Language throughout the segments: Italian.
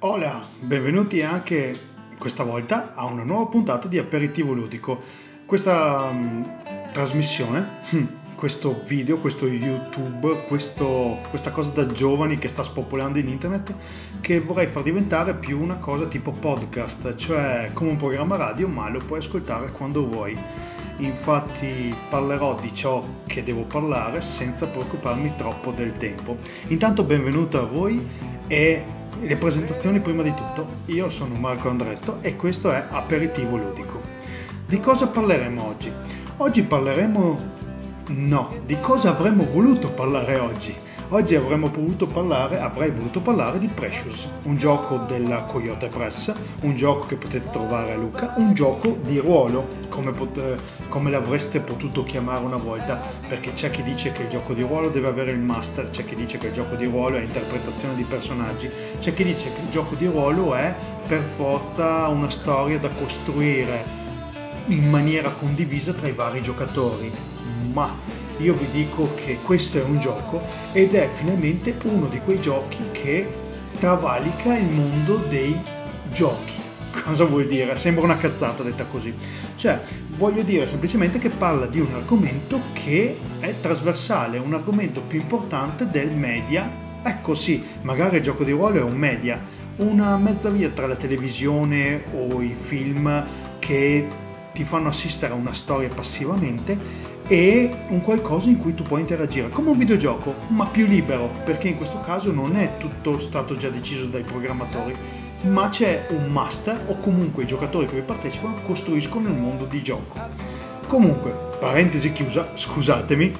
Hola, benvenuti anche questa volta a una nuova puntata di Aperitivo Ludico. Questa trasmissione, questo video, questo YouTube, questa cosa da giovani che sta spopolando in internet, che vorrei far diventare più una cosa tipo podcast, cioè come un programma radio, ma lo puoi ascoltare quando vuoi. Infatti parlerò di ciò che devo parlare senza preoccuparmi troppo del tempo. Intanto benvenuto a voi e le presentazioni prima di tutto. Io sono Marco Andretto e questo è Aperitivo Ludico. Di cosa parleremo oggi? Oggi parleremo... di cosa avremmo voluto parlare oggi? Oggi avrei voluto parlare di Precious, un gioco della Coyote Press, un gioco che potete trovare a Lucca, un gioco di ruolo, come l'avreste potuto chiamare una volta, perché c'è chi dice che il gioco di ruolo deve avere il master, c'è chi dice che il gioco di ruolo è interpretazione di personaggi, c'è chi dice che il gioco di ruolo è per forza una storia da costruire in maniera condivisa tra i vari giocatori, ma io vi dico che questo è un gioco ed è finalmente uno di quei giochi che travalica il mondo dei giochi. Cosa vuol dire? Sembra una cazzata detta così. Cioè, voglio dire semplicemente che parla di un argomento che è trasversale, un argomento più importante del media. Ecco sì, magari il gioco di ruolo è un media, una mezza via tra la televisione o i film che ti fanno assistere a una storia passivamente e un qualcosa in cui tu puoi interagire come un videogioco, ma più libero, perché in questo caso non è tutto stato già deciso dai programmatori, ma c'è un master o comunque i giocatori che vi partecipano costruiscono il mondo di gioco. Comunque, parentesi chiusa, scusatemi,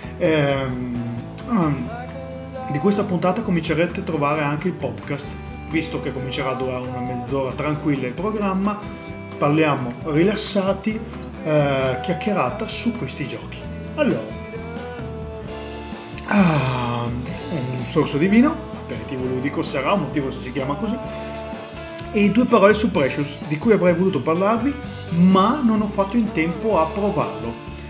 di questa puntata comincerete a trovare anche il podcast, visto che comincerà a durare una mezz'ora tranquilla il programma, parliamo rilassati, chiacchierata su questi giochi. Allora, un sorso di vino, aperitivo ludico sarà, un motivo se si chiama così, e 2 parole su Precious, di cui avrei voluto parlarvi, ma non ho fatto in tempo a provarlo.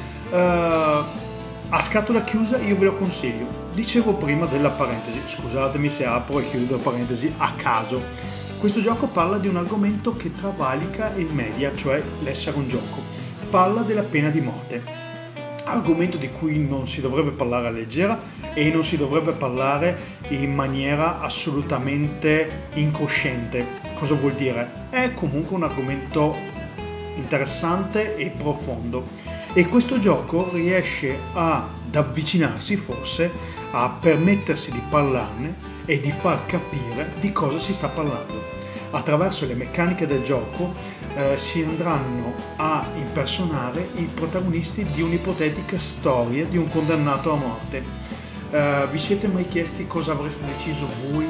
A scatola chiusa io ve lo consiglio. Dicevo prima della parentesi, scusatemi se apro e chiudo parentesi a caso. Questo gioco parla di un argomento che travalica il media, cioè l'essere un gioco. Parla della pena di morte, argomento di cui non si dovrebbe parlare a leggera e non si dovrebbe parlare in maniera assolutamente incosciente. Cosa vuol dire? È comunque un argomento interessante e profondo e questo gioco riesce ad avvicinarsi forse, a permettersi di parlarne e di far capire di cosa si sta parlando. Attraverso le meccaniche del gioco si andranno a impersonare i protagonisti di un'ipotetica storia di un condannato a morte. Vi siete mai chiesti cosa avreste deciso voi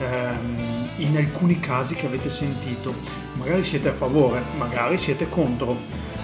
in alcuni casi che avete sentito? Magari siete a favore, magari siete contro.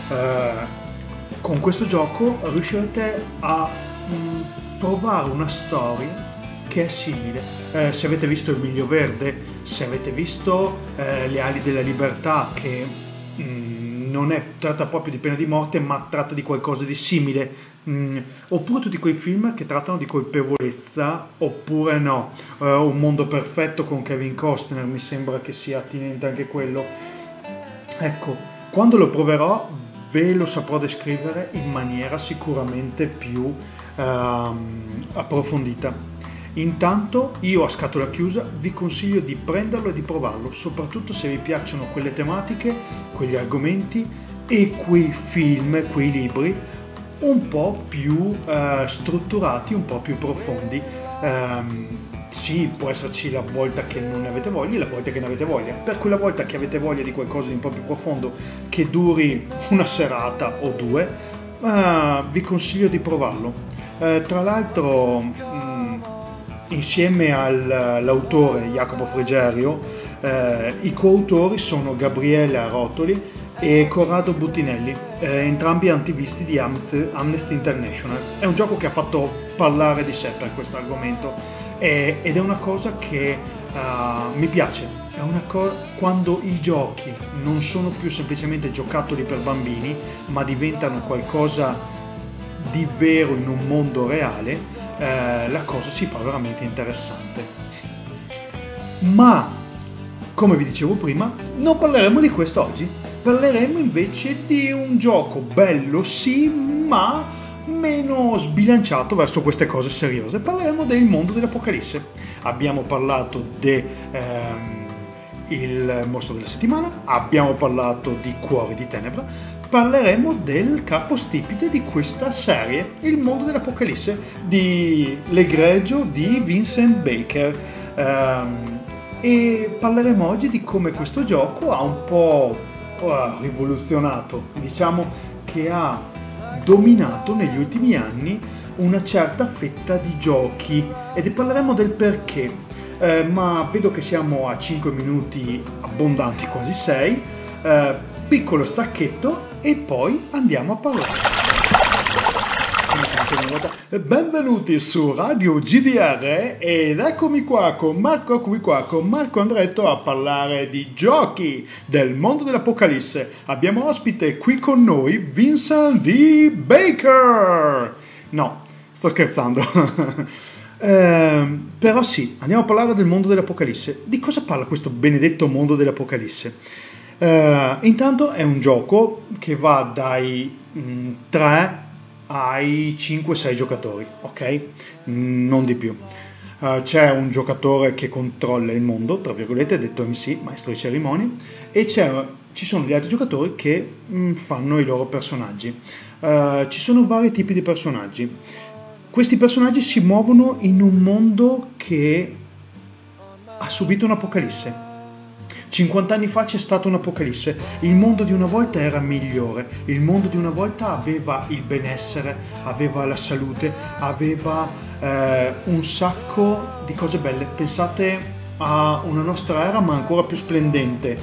Con questo gioco riuscirete a provare una storia che è simile. Se avete visto Il Miglio Verde, se avete visto Le ali della libertà, che non tratta proprio di pena di morte, ma tratta di qualcosa di simile, oppure tutti quei film che trattano di colpevolezza, oppure no, Un mondo perfetto con Kevin Costner, mi sembra che sia attinente anche quello. Ecco, quando lo proverò ve lo saprò descrivere in maniera sicuramente più approfondita. Intanto io a scatola chiusa vi consiglio di prenderlo e di provarlo, soprattutto se vi piacciono quelle tematiche, quegli argomenti e quei film, quei libri un po' più strutturati, un po' più profondi. Sì, può esserci la volta che non ne avete voglia e la volta che ne avete voglia. Per quella volta che avete voglia di qualcosa di un po' più profondo, che duri una serata o 2, vi consiglio di provarlo. Tra l'altro, insieme all'autore Jacopo Frigerio, i coautori sono Gabriele Rotoli e Corrado Buttinelli, entrambi attivisti di Amnesty International. È un gioco che ha fatto parlare di sé per questo argomento ed è una cosa che mi piace. È quando i giochi non sono più semplicemente giocattoli per bambini, ma diventano qualcosa di vero in un mondo reale, la cosa si fa veramente interessante. Ma come vi dicevo prima, non parleremo di questo oggi. Parleremo invece di un gioco bello sì, ma meno sbilanciato verso queste cose seriose. Parleremo del mondo dell'Apocalisse. Abbiamo parlato del mostro della settimana, abbiamo parlato di Cuori di Tenebra, parleremo del capostipite di questa serie, il mondo dell'Apocalisse, di l'egregio di Vincent Baker. E parleremo oggi di come questo gioco ha un po' rivoluzionato, diciamo che ha dominato negli ultimi anni una certa fetta di giochi, e parleremo del perché. Ma vedo che siamo a 5 minuti abbondanti, quasi 6, piccolo stacchetto e poi andiamo a parlare. Benvenuti su Radio GDR ed eccomi qua con Marco Andretto a parlare di giochi del mondo dell'Apocalisse. Abbiamo ospite qui con noi Vincent V. Baker. No, sto scherzando. Però sì, andiamo a parlare del mondo dell'Apocalisse. Di cosa parla questo benedetto mondo dell'Apocalisse? Intanto è un gioco che va dai 3 ai 5-6 giocatori, ok? Non di più. C'è un giocatore che controlla il mondo, tra virgolette, detto MC, maestro di cerimonie, e ci sono gli altri giocatori che fanno i loro personaggi. Ci sono vari tipi di personaggi. Questi personaggi si muovono in un mondo che ha subito un'apocalisse. 50 anni fa c'è stata un'apocalisse. Il mondo di una volta era migliore. Il mondo di una volta aveva il benessere, aveva la salute, aveva un sacco di cose belle. Pensate a una nostra era, ma ancora più splendente.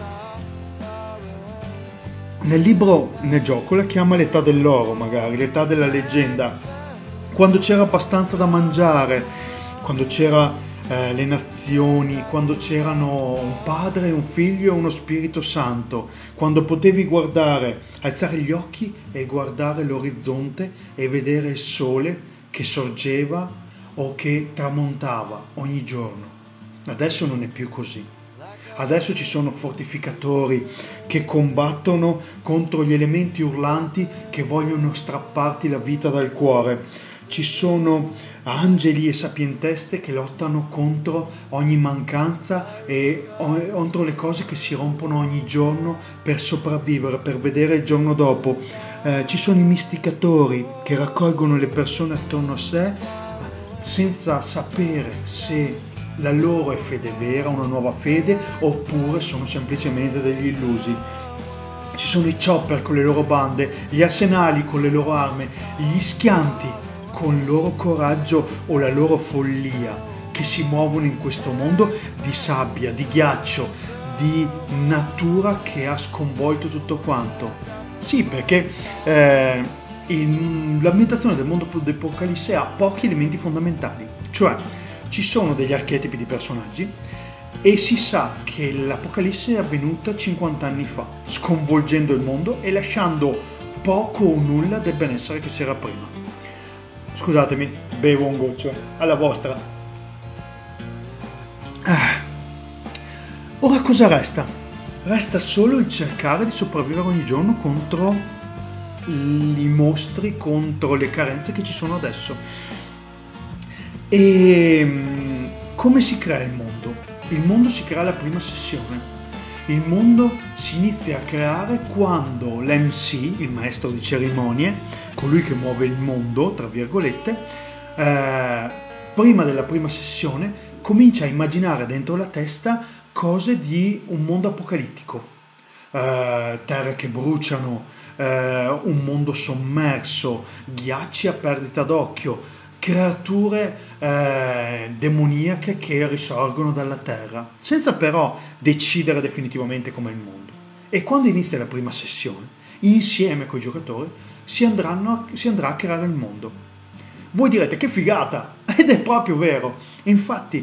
Nel gioco la chiama l'età dell'oro, magari, l'età della leggenda. Quando c'era abbastanza da mangiare, quando c'era le nazioni, quando c'erano un padre, un figlio e uno Spirito Santo, quando potevi guardare, alzare gli occhi e guardare l'orizzonte e vedere il sole che sorgeva o che tramontava ogni giorno. Adesso non è più così. Adesso ci sono fortificatori che combattono contro gli elementi urlanti che vogliono strapparti la vita dal cuore. Ci sono angeli e sapienteste che lottano contro ogni mancanza e contro le cose che si rompono ogni giorno per sopravvivere, per vedere il giorno dopo. Ci sono i misticatori che raccolgono le persone attorno a sé senza sapere se la loro è fede vera, una nuova fede, oppure sono semplicemente degli illusi. Ci sono i chopper con le loro bande, gli arsenali con le loro armi, gli schianti con il loro coraggio o la loro follia, che si muovono in questo mondo di sabbia, di ghiaccio, di natura che ha sconvolto tutto quanto. Sì, perché l'ambientazione del mondo dell'Apocalisse ha pochi elementi fondamentali, cioè ci sono degli archetipi di personaggi e si sa che l'Apocalisse è avvenuta 50 anni fa, sconvolgendo il mondo e lasciando poco o nulla del benessere che c'era prima. Scusatemi, bevo un goccio, alla vostra. Ora cosa resta? Resta solo il cercare di sopravvivere ogni giorno contro i mostri, contro le carenze che ci sono adesso. E come si crea il mondo? Il mondo si crea alla prima sessione. Il mondo si inizia a creare quando l'MC, il maestro di cerimonie, colui che muove il mondo, tra virgolette, prima della prima sessione comincia a immaginare dentro la testa cose di un mondo apocalittico, terre che bruciano, un mondo sommerso, ghiacci a perdita d'occhio, creature demoniache che risorgono dalla terra, senza però decidere definitivamente com'è il mondo. E quando inizia la prima sessione, insieme con i giocatori si andrà a creare il mondo. Voi direte che figata, ed è proprio vero. Infatti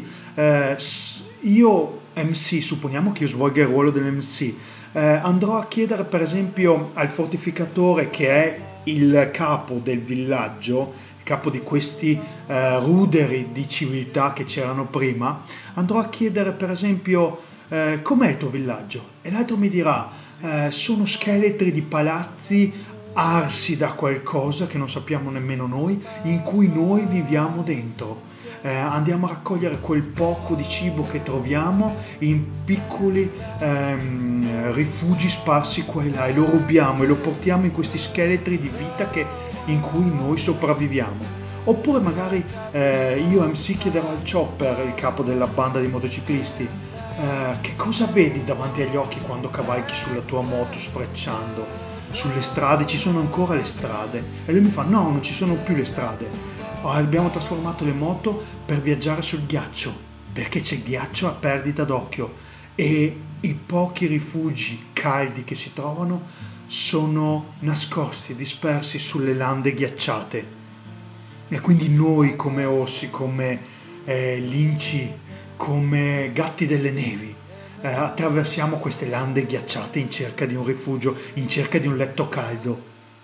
io MC, supponiamo che io svolga il ruolo dell'MC, andrò a chiedere per esempio al fortificatore, che è il capo del villaggio, capo di questi ruderi di civiltà che c'erano prima, andrò a chiedere per esempio com'è il tuo villaggio? E l'altro mi dirà, sono scheletri di palazzi arsi da qualcosa che non sappiamo nemmeno noi, in cui noi viviamo dentro. Andiamo a raccogliere quel poco di cibo che troviamo in piccoli rifugi sparsi qua e là, e lo rubiamo e lo portiamo in questi scheletri di vita in cui noi sopravviviamo. Oppure magari io MC chiederò al Chopper, il capo della banda di motociclisti, che cosa vedi davanti agli occhi quando cavalchi sulla tua moto sfrecciando? Sulle strade ci sono ancora le strade? E lui mi fa: no, non ci sono più le strade. Abbiamo trasformato le moto per viaggiare sul ghiaccio, perché c'è ghiaccio a perdita d'occhio e i pochi rifugi caldi che si trovano sono nascosti, dispersi sulle lande ghiacciate. E quindi noi come orsi, come linci, come gatti delle nevi, attraversiamo queste lande ghiacciate in cerca di un rifugio, in cerca di un letto caldo.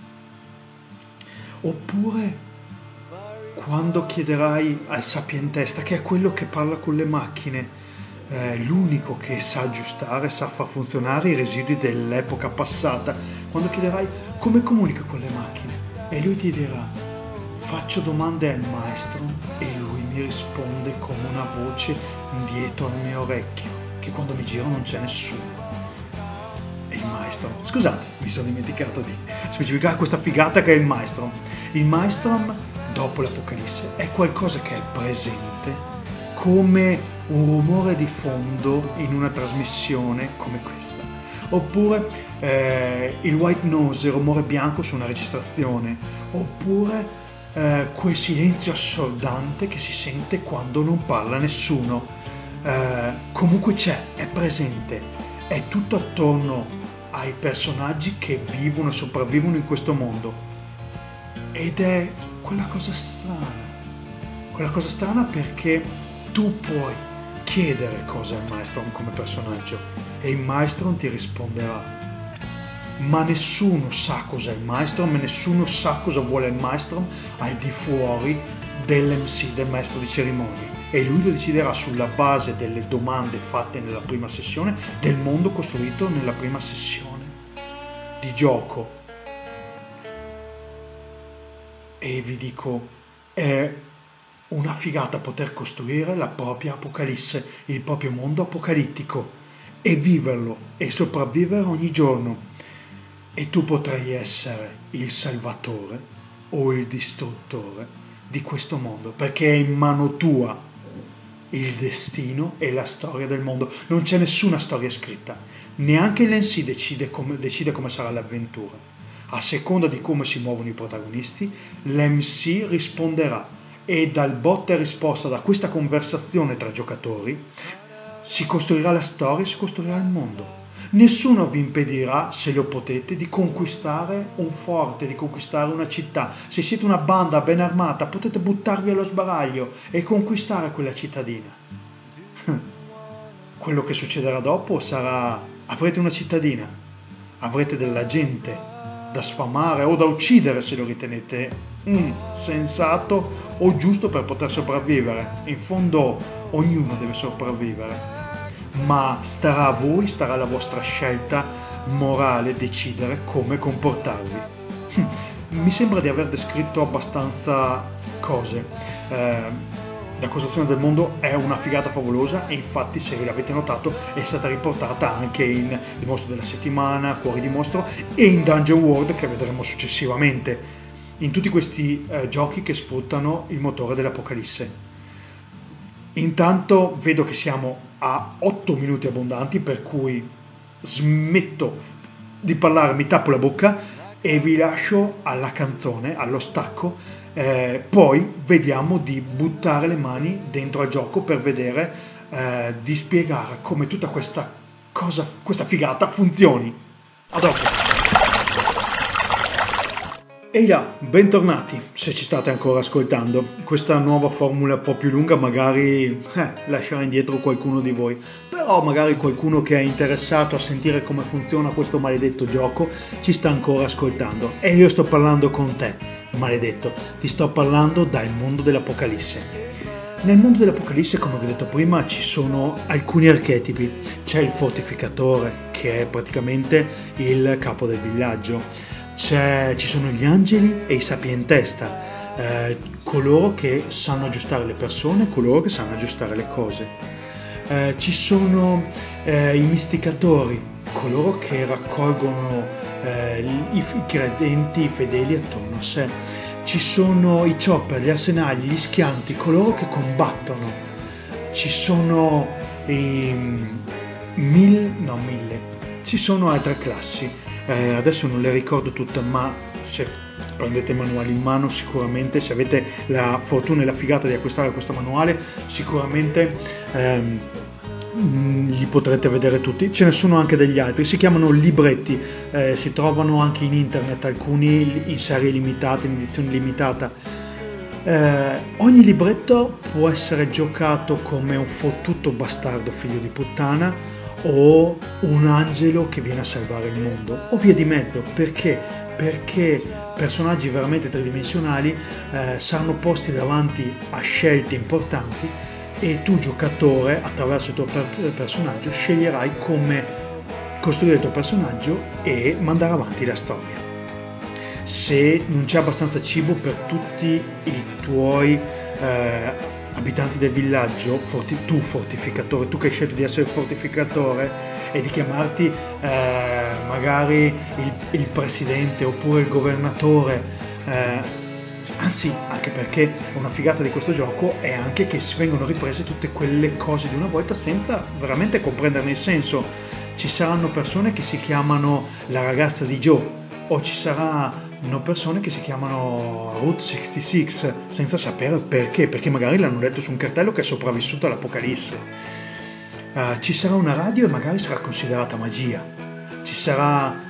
Oppure quando chiederai al sapientesta, che è quello che parla con le macchine, l'unico che sa aggiustare, sa far funzionare i residui dell'epoca passata, quando chiederai come comunica con le macchine, e lui ti dirà: faccio domande al maestro e lui mi risponde come una voce dietro al mio orecchio, che quando mi giro non c'è nessuno. E il maestro, scusate, mi sono dimenticato di specificare questa figata che è il maestro. Il maestro dopo l'Apocalisse è qualcosa che è presente come un rumore di fondo in una trasmissione come questa, oppure il white noise, il rumore bianco su una registrazione, oppure quel silenzio assordante che si sente quando non parla nessuno. Comunque c'è, è presente, è tutto attorno ai personaggi che vivono e sopravvivono in questo mondo, ed è quella cosa strana perché tu puoi chiedere cosa è il Maelstrom come personaggio e il Maelstrom ti risponderà, ma nessuno sa cosa è il Maelstrom e nessuno sa cosa vuole il Maelstrom al di fuori dell'MC, del maestro di cerimonie, e lui lo deciderà sulla base delle domande fatte nella prima sessione, del mondo costruito nella prima sessione di gioco. E vi dico, è una figata poter costruire la propria Apocalisse, il proprio mondo apocalittico, e viverlo e sopravvivere ogni giorno. E tu potrai essere il salvatore o il distruttore di questo mondo, perché è in mano tua il destino e la storia del mondo. Non c'è nessuna storia scritta, neanche l'NC decide come sarà l'avventura. A seconda di come si muovono i protagonisti, l'MC risponderà, e dal botta e risposta, da questa conversazione tra giocatori, si costruirà la storia, si costruirà il mondo. Nessuno vi impedirà, se lo potete, di conquistare un forte, di conquistare una città. Se siete una banda ben armata, potete buttarvi allo sbaraglio e conquistare quella cittadina. Quello che succederà dopo sarà: avrete una cittadina, avrete della gente da sfamare o da uccidere se lo ritenete sensato o giusto per poter sopravvivere. In fondo ognuno deve sopravvivere, ma starà a voi, starà alla vostra scelta morale decidere come comportarvi. Mi sembra di aver descritto abbastanza cose. La costruzione del mondo è una figata favolosa, e infatti, se ve l'avete notato, è stata riportata anche in Il mostro della settimana, Cuori di mostro, e in Dungeon World, che vedremo successivamente, in tutti questi giochi che sfruttano il motore dell'Apocalisse. Intanto vedo che siamo a 8 minuti abbondanti, per cui smetto di parlare, mi tappo la bocca e vi lascio alla canzone, allo stacco. Poi vediamo di buttare le mani dentro al gioco per vedere di spiegare come tutta questa cosa, questa figata funzioni. A dopo. Ehi là, bentornati, se ci state ancora ascoltando. Questa nuova formula un po' più lunga magari lascerà indietro qualcuno di voi, però magari qualcuno che è interessato a sentire come funziona questo maledetto gioco ci sta ancora ascoltando. E io sto parlando con te, maledetto, ti sto parlando dal mondo dell'Apocalisse. Nel mondo dell'Apocalisse, come vi ho detto prima, ci sono alcuni archetipi. C'è il fortificatore, che è praticamente il capo del villaggio. Ci sono gli angeli e i sapientesta, coloro che sanno aggiustare le persone, coloro che sanno aggiustare le cose. Ci sono i misticatori, coloro che raccolgono i credenti, i fedeli attorno a sé. Ci sono i chopper, gli arsenali, gli schianti, coloro che combattono. Ci sono ci sono altre classi. Adesso non le ricordo tutte, ma se prendete il manuale in mano, sicuramente, se avete la fortuna e la figata di acquistare questo manuale, sicuramente li potrete vedere tutti. Ce ne sono anche degli altri, si chiamano libretti, si trovano anche in internet, alcuni in serie limitata, in edizione limitata. Ogni libretto può essere giocato come un fottuto bastardo figlio di puttana o un angelo che viene a salvare il mondo, o via di mezzo. Perché personaggi veramente tridimensionali saranno posti davanti a scelte importanti e tu, giocatore, attraverso il tuo personaggio sceglierai come costruire il tuo personaggio e mandare avanti la storia. Se non c'è abbastanza cibo per tutti i tuoi abitanti del villaggio, tu fortificatore, tu che hai scelto di essere fortificatore e di chiamarti magari il presidente oppure il governatore, anzi, anche perché una figata di questo gioco è anche che si vengono riprese tutte quelle cose di una volta senza veramente comprenderne il senso. Ci saranno persone che si chiamano la ragazza di Joe, o ci saranno persone che si chiamano Route 66 senza sapere perché magari l'hanno letto su un cartello che è sopravvissuto all'Apocalisse. Ci sarà una radio e magari sarà considerata magia. Ci sarà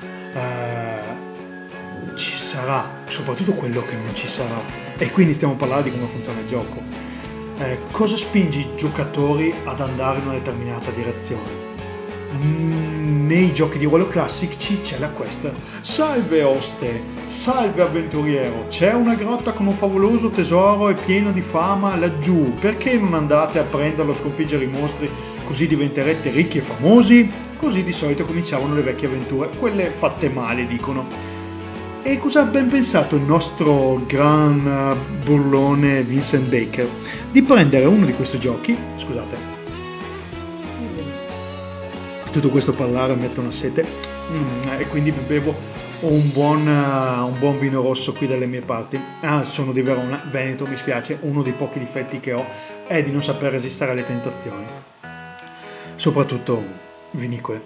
soprattutto quello che non ci sarà, e quindi stiamo parlando di come funziona il gioco. Cosa spinge i giocatori ad andare in una determinata direzione? Nei giochi di ruolo classici c'è la quest: salve oste, salve avventuriero, c'è una grotta con un favoloso tesoro e pieno di fama laggiù, perché non andate a prenderlo, sconfiggere i mostri, così diventerete ricchi e famosi? Così di solito cominciavano le vecchie avventure, quelle fatte male, dicono. E cosa ha ben pensato il nostro gran burlone Vincent Baker? Di prendere uno di questi giochi, scusate, tutto questo parlare mette una sete, e quindi bevo un buon vino rosso qui dalle mie parti. Sono di Verona, Veneto, mi spiace, uno dei pochi difetti che ho è di non saper resistere alle tentazioni, soprattutto vinicole.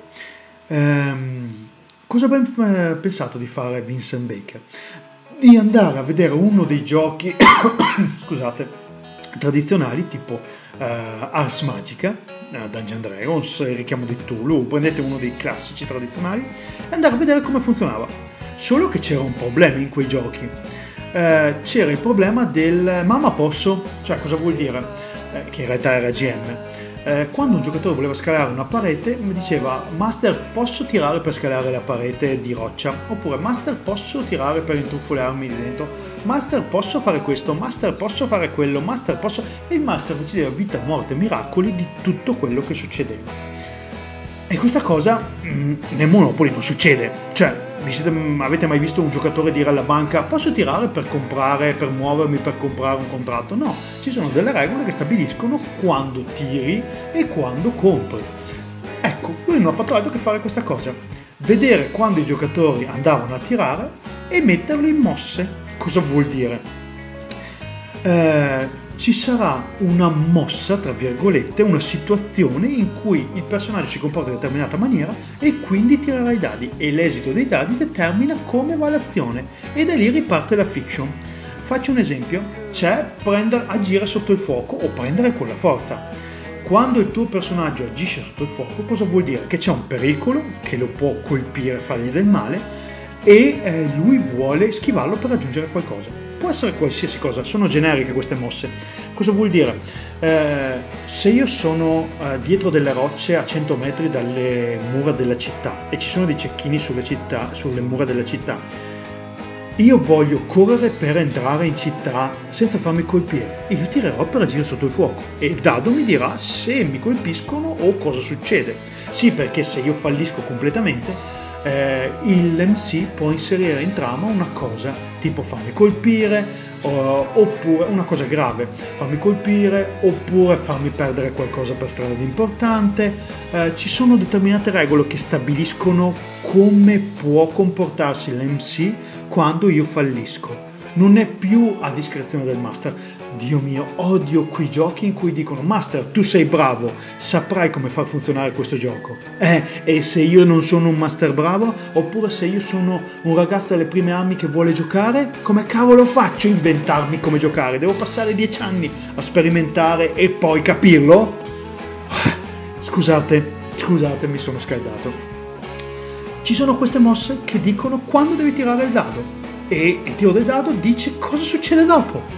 Cosa ben pensato di fare Vincent Baker? Di andare a vedere uno dei giochi scusate, tradizionali tipo Ars Magica, Dungeons & Dragons, il richiamo di Cthulhu, prendete uno dei classici tradizionali e andare a vedere come funzionava. Solo che c'era un problema in quei giochi. C'era il problema del mamma posso? Cioè, cosa vuol dire? Che in realtà era GM. Quando un giocatore voleva scalare una parete mi diceva: Master, posso tirare per scalare la parete di roccia? Oppure Master, posso tirare per intrufolarmi di dentro? Master, posso fare questo? Master, posso fare quello? Master, posso... E il Master decideva vita, morte, miracoli di tutto quello che succedeva. E questa cosa nel Monopoly non succede. Cioè, avete mai visto un giocatore dire alla banca: posso tirare per comprare, per muovermi per comprare un contratto? No, ci sono delle regole che stabiliscono quando tiri e quando compri. Ecco, lui non ha fatto altro che fare questa cosa: vedere quando i giocatori andavano a tirare e metterli in mosse. Cosa vuol dire? Ci sarà una mossa, tra virgolette, una situazione in cui il personaggio si comporta in determinata maniera e quindi tirerà i dadi, e l'esito dei dadi determina come va l'azione, e da lì riparte la fiction. Faccio un esempio: c'è agire sotto il fuoco o prendere con la forza. Quando il tuo personaggio agisce sotto il fuoco, cosa vuol dire? Che c'è un pericolo che lo può colpire, fargli del male, e lui vuole schivarlo per raggiungere qualcosa. Può essere qualsiasi cosa, sono generiche queste mosse. Cosa vuol dire? Se io sono dietro delle rocce a 100 metri dalle mura della città e ci sono dei cecchini sulle mura della città, io voglio correre per entrare in città senza farmi colpire. Io tirerò per agire sotto il fuoco e il dado mi dirà se mi colpiscono o cosa succede. Sì, perché se io fallisco completamente, l'MC può inserire in trama una cosa tipo farmi colpire, oppure una cosa grave, farmi colpire oppure farmi perdere qualcosa per strada di importante. Ci sono determinate regole che stabiliscono come può comportarsi l'MC quando io fallisco. Non è più a discrezione del master. Dio mio, odio quei giochi in cui dicono: Master, tu sei bravo, saprai come far funzionare questo gioco. E se io non sono un master bravo, oppure se io sono un ragazzo alle prime armi che vuole giocare, come cavolo faccio a inventarmi come giocare? Devo passare 10 anni a sperimentare e poi capirlo? Scusate, mi sono scaldato. Ci sono queste mosse che dicono quando devi tirare il dado e il tiro del dado dice cosa succede dopo.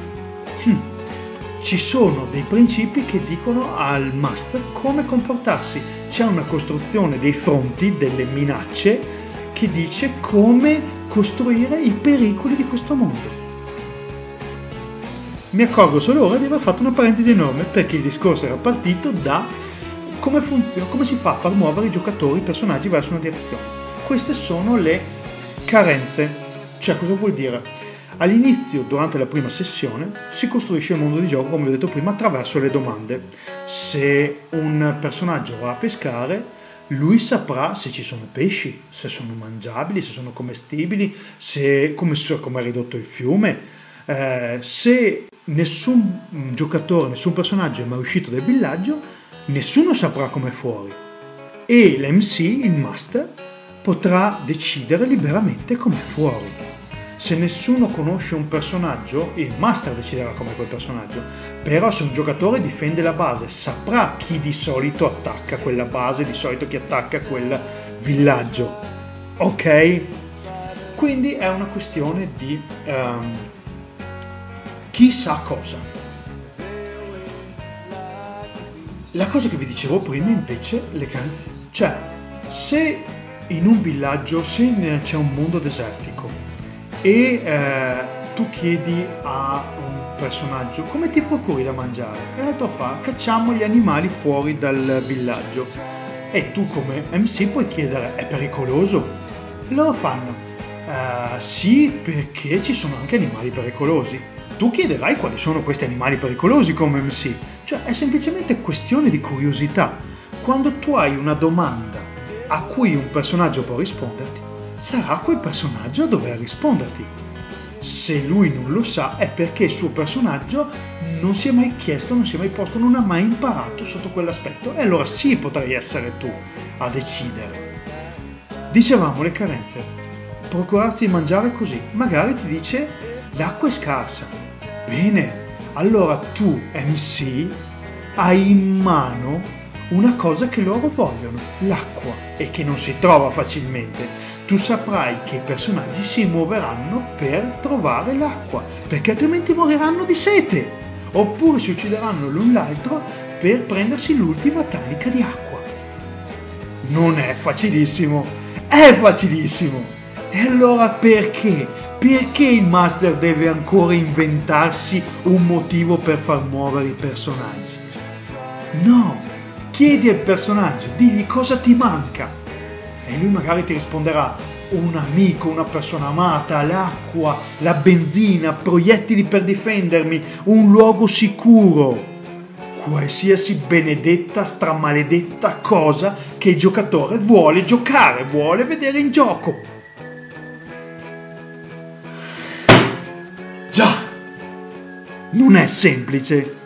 Ci sono dei principi che dicono al master come comportarsi. C'è una costruzione dei fronti, delle minacce, che dice come costruire i pericoli di questo mondo. Mi accorgo solo ora di aver fatto una parentesi enorme, perché il discorso era partito da come funziona, come si fa a far muovere i giocatori, i personaggi verso una direzione. Queste sono le carenze. Cioè, cosa vuol dire? All'inizio, durante la prima sessione, si costruisce il mondo di gioco, come vi ho detto prima, attraverso le domande. Se un personaggio va a pescare, lui saprà se ci sono pesci, se sono mangiabili, se sono commestibili, come è ridotto il fiume. Se nessun giocatore, nessun personaggio è mai uscito dal villaggio, nessuno saprà com'è fuori. E l'MC, il master, potrà decidere liberamente com'è fuori. Se nessuno conosce un personaggio, il master deciderà come quel personaggio. Però se un giocatore difende la base, saprà chi di solito attacca quella base, di solito chi attacca quel villaggio. Ok? Quindi è una questione di chi sa cosa. La cosa che vi dicevo prima invece, le carenze. Cioè, se in un villaggio, se c'è un mondo desertico, e tu chiedi a un personaggio come ti procuri da mangiare, e l'altro fa: cacciamo gli animali fuori dal villaggio. E tu come MC puoi chiedere: è pericoloso? E loro fanno: sì, perché ci sono anche animali pericolosi. Tu chiederai quali sono questi animali pericolosi come MC. Cioè, è semplicemente questione di curiosità. Quando tu hai una domanda a cui un personaggio può risponderti, sarà quel personaggio a dover risponderti. Se lui non lo sa, è perché il suo personaggio non si è mai chiesto, non si è mai posto, non ha mai imparato sotto quell'aspetto, e allora sì, potrai essere tu a decidere. Dicevamo le carenze. Procurarti di mangiare così. Magari ti dice: l'acqua è scarsa. Bene, allora tu, MC, hai in mano una cosa che loro vogliono, l'acqua, e che non si trova facilmente. Tu saprai che i personaggi si muoveranno per trovare l'acqua, perché altrimenti moriranno di sete, oppure si uccideranno l'un l'altro per prendersi l'ultima tanica di acqua. Non è facilissimo, è facilissimo. E allora perché? Perché il master deve ancora inventarsi un motivo per far muovere i personaggi? No, chiedi al personaggio, digli cosa ti manca. E lui magari ti risponderà: un amico, una persona amata, l'acqua, la benzina, proiettili per difendermi, un luogo sicuro. Qualsiasi benedetta, stramaledetta cosa che il giocatore vuole giocare, vuole vedere in gioco. Già, non è semplice.